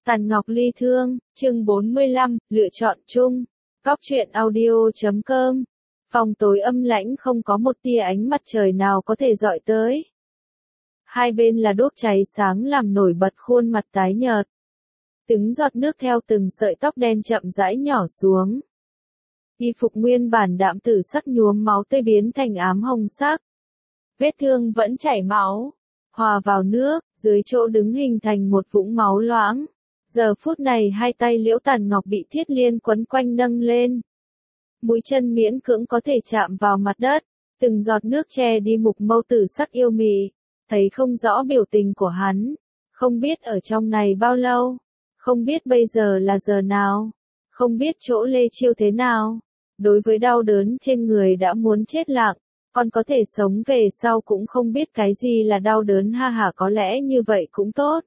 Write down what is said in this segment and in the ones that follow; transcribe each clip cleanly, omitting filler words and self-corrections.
Tàn Ngọc Ly Thương, chương 45, lựa chọn chung. Góc truyện audio.com. Phòng tối âm lãnh không có một tia ánh mặt trời nào có thể dọi tới. Hai bên là đuốc cháy sáng làm nổi bật khuôn mặt tái nhợt. Từng giọt nước theo từng sợi tóc đen chậm rãi nhỏ xuống. Y phục nguyên bản đạm tử sắc nhuốm máu tươi biến thành ám hồng sắc. Vết thương vẫn chảy máu, hòa vào nước, dưới chỗ đứng hình thành một vũng máu loãng. Giờ phút này hai tay Liễu Tàn Ngọc bị thiết liên quấn quanh nâng lên. Mũi chân miễn cưỡng có thể chạm vào mặt đất, từng giọt nước che đi mục mâu tử sắc yêu mị, thấy không rõ biểu tình của hắn, không biết ở trong này bao lâu, không biết bây giờ là giờ nào, không biết chỗ Lê Chiêu thế nào. Đối với đau đớn trên người đã muốn chết lặng, còn có thể sống về sau cũng không biết cái gì là đau đớn, ha ha, có lẽ như vậy cũng tốt.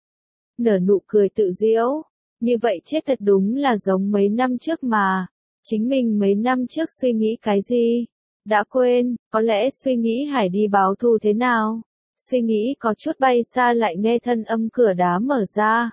Nở nụ cười tự giễu, như vậy chết thật đúng là giống mấy năm trước mà, chính mình mấy năm trước suy nghĩ cái gì, đã quên, có lẽ suy nghĩ Hải đi báo thù thế nào, suy nghĩ có chút bay xa lại nghe thân âm cửa đá mở ra.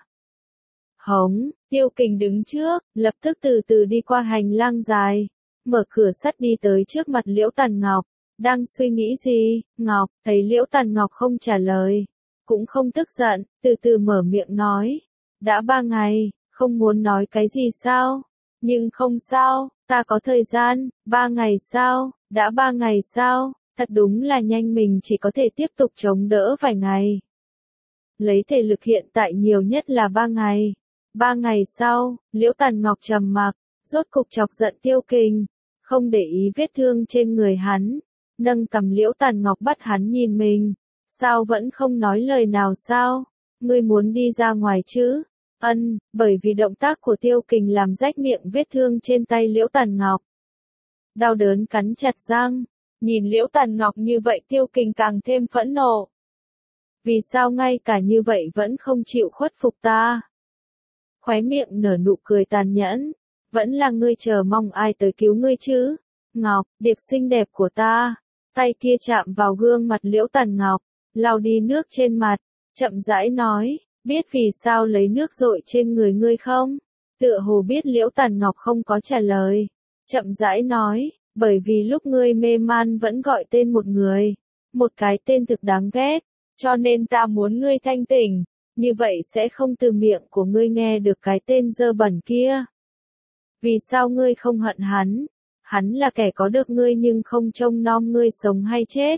Hống, Tiêu Kình đứng trước, lập tức từ từ đi qua hành lang dài, mở cửa sắt đi tới trước mặt Liễu Tàn Ngọc, đang suy nghĩ gì, Ngọc, thấy Liễu Tàn Ngọc không trả lời. Cũng không tức giận, từ từ mở miệng nói. Đã 3 ngày, không muốn nói cái gì sao? Nhưng không sao, ta có thời gian. 3 ngày sao? Đã 3 ngày sao? Thật đúng là nhanh, mình chỉ có thể tiếp tục chống đỡ vài ngày. Lấy thể lực hiện tại nhiều nhất là 3 ngày. 3 ngày sau, Liễu Tàn Ngọc trầm mặc, rốt cục chọc giận Tiêu Kình, không để ý vết thương trên người hắn, nâng cằm Liễu Tàn Ngọc bắt hắn nhìn mình. Sao vẫn không nói lời nào sao? Ngươi muốn đi ra ngoài chứ? Bởi vì động tác của Tiêu Kình làm rách miệng vết thương trên tay Liễu Tàn Ngọc. Đau đớn cắn chặt răng, nhìn Liễu Tàn Ngọc như vậy Tiêu Kình càng thêm phẫn nộ. Vì sao ngay cả như vậy vẫn không chịu khuất phục ta? Khóe miệng nở nụ cười tàn nhẫn, vẫn là ngươi chờ mong ai tới cứu ngươi chứ? Ngọc, điệp xinh đẹp của ta. Tay kia chạm vào gương mặt Liễu Tàn Ngọc, lau đi nước trên mặt, chậm rãi nói, biết vì sao lấy nước dội trên người ngươi không? Tựa hồ biết Liễu Tàn Ngọc không có trả lời, chậm rãi nói, bởi vì lúc ngươi mê man vẫn gọi tên một người, một cái tên thực đáng ghét, cho nên ta muốn ngươi thanh tỉnh, như vậy sẽ không từ miệng của ngươi nghe được cái tên dơ bẩn kia. Vì sao ngươi không hận hắn? Hắn là kẻ có được ngươi nhưng không trông nom ngươi sống hay chết.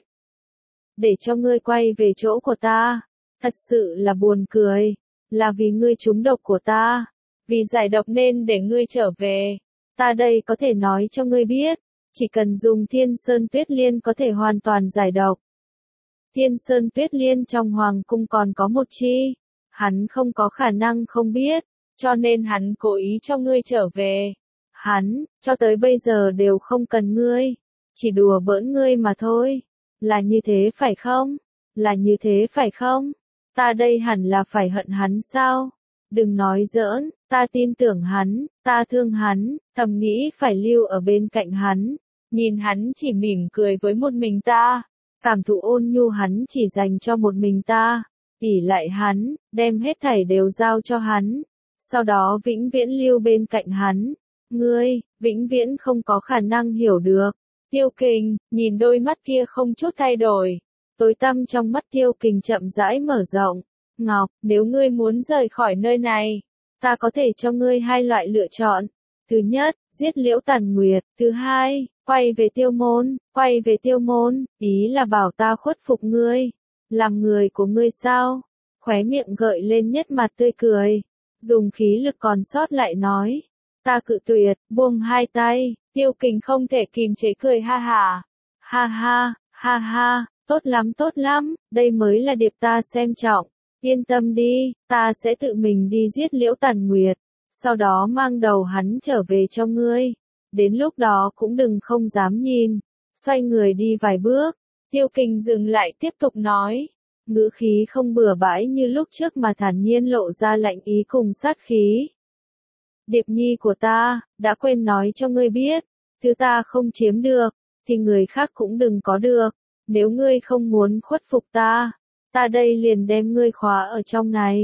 Để cho ngươi quay về chỗ của ta, thật sự là buồn cười, là vì ngươi trúng độc của ta, vì giải độc nên để ngươi trở về. Ta đây có thể nói cho ngươi biết, chỉ cần dùng Thiên Sơn Tuyết Liên có thể hoàn toàn giải độc. Thiên Sơn Tuyết Liên trong hoàng cung còn có một chi, hắn không có khả năng không biết, cho nên hắn cố ý cho ngươi trở về. Hắn, cho tới bây giờ đều không cần ngươi, chỉ đùa bỡn ngươi mà thôi. Là như thế phải không? Là như thế phải không? Ta đây hẳn là phải hận hắn sao? Đừng nói giỡn, ta tin tưởng hắn, ta thương hắn, thầm nghĩ phải lưu ở bên cạnh hắn. Nhìn hắn chỉ mỉm cười với một mình ta, cảm thụ ôn nhu hắn chỉ dành cho một mình ta, ỷ lại hắn, đem hết thảy đều giao cho hắn, sau đó vĩnh viễn lưu bên cạnh hắn. Ngươi, vĩnh viễn không có khả năng hiểu được. Tiêu Kình, nhìn đôi mắt kia không chút thay đổi. Tối tăm trong mắt Tiêu Kình chậm rãi mở rộng. Ngọc, nếu ngươi muốn rời khỏi nơi này, ta có thể cho ngươi 2 loại lựa chọn. Thứ nhất, giết Liễu Tàn Nguyệt. Thứ hai, quay về Tiêu Môn. Quay về Tiêu Môn, ý là bảo ta khuất phục ngươi. Làm người của ngươi sao? Khóe miệng gợi lên nhất mặt tươi cười. Dùng khí lực còn sót lại nói. Ta cự tuyệt, buông 2 tay. Tiêu Kình không thể kìm chế cười ha ha. Ha ha, ha ha, tốt lắm, đây mới là điệp ta xem trọng. Yên tâm đi, ta sẽ tự mình đi giết Liễu Tàn Nguyệt, sau đó mang đầu hắn trở về cho ngươi. Đến lúc đó cũng đừng không dám nhìn. Xoay người đi vài bước, Tiêu Kình dừng lại tiếp tục nói. Ngữ khí không bừa bãi như lúc trước mà thản nhiên lộ ra lạnh ý cùng sát khí. Điệp nhi của ta, đã quên nói cho ngươi biết, thứ ta không chiếm được, thì người khác cũng đừng có được. Nếu ngươi không muốn khuất phục ta, ta đây liền đem ngươi khóa ở trong này,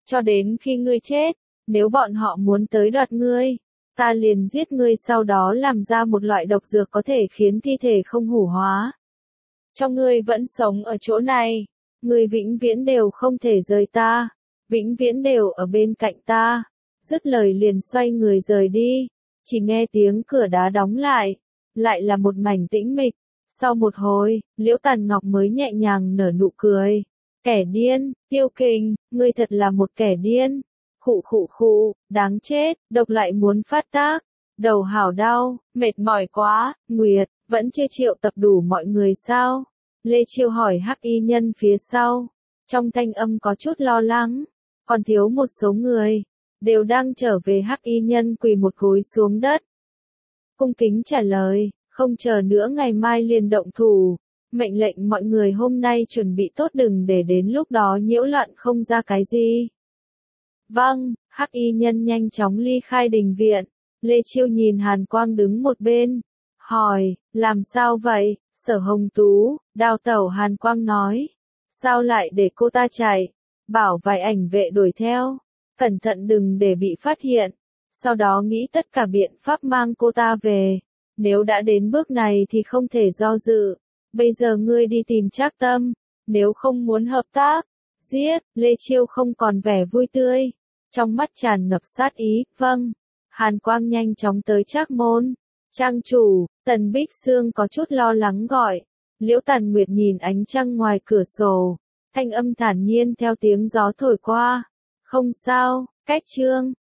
cho đến khi ngươi chết, nếu bọn họ muốn tới đoạt ngươi, ta liền giết ngươi sau đó làm ra một loại độc dược có thể khiến thi thể không hủ hóa. Cho ngươi vẫn sống ở chỗ này, ngươi vĩnh viễn đều không thể rời ta, vĩnh viễn đều ở bên cạnh ta. Dứt lời liền xoay người rời đi, chỉ nghe tiếng cửa đá đóng lại là một mảnh tĩnh mịch. Sau một hồi, Liễu Tàn Ngọc mới nhẹ nhàng nở nụ cười. Kẻ điên, Tiêu Kình, ngươi thật là một kẻ điên. Khụ khụ khụ, đáng chết, độc lại muốn phát tác. Đầu hảo đau, mệt mỏi quá, Nguyệt, vẫn chưa triệu tập đủ mọi người sao? Lê Chiêu hỏi Hắc Y Nhân phía sau. Trong thanh âm có chút lo lắng, còn thiếu một số người, đều đang trở về. Hắc Y Nhân quỳ một gối xuống đất. Cung kính trả lời, không chờ nữa ngày mai liền động thủ. Mệnh lệnh mọi người hôm nay chuẩn bị tốt đừng để đến lúc đó nhiễu loạn không ra cái gì. Vâng, Hắc Y Nhân nhanh chóng ly khai đình viện. Lê Chiêu nhìn Hàn Quang đứng một bên, hỏi, làm sao vậy, Sở Hồng Tú, đào tẩu. Hàn Quang nói, sao lại để cô ta chạy, bảo vài ảnh vệ đuổi theo, cẩn thận đừng để bị phát hiện, sau đó nghĩ tất cả biện pháp mang cô ta về, nếu đã đến bước này thì không thể do dự, bây giờ ngươi đi tìm Trác Tâm, nếu không muốn hợp tác, giết. Lê Chiêu không còn vẻ vui tươi, trong mắt tràn ngập sát ý. Vâng. Hàn Quang nhanh chóng tới Trác môn. Trang chủ, Tần Bích Sương có chút lo lắng gọi. Liễu Tàn Nguyệt nhìn ánh trăng ngoài cửa sổ, thanh âm thản nhiên theo tiếng gió thổi qua. Không sao, cách chương.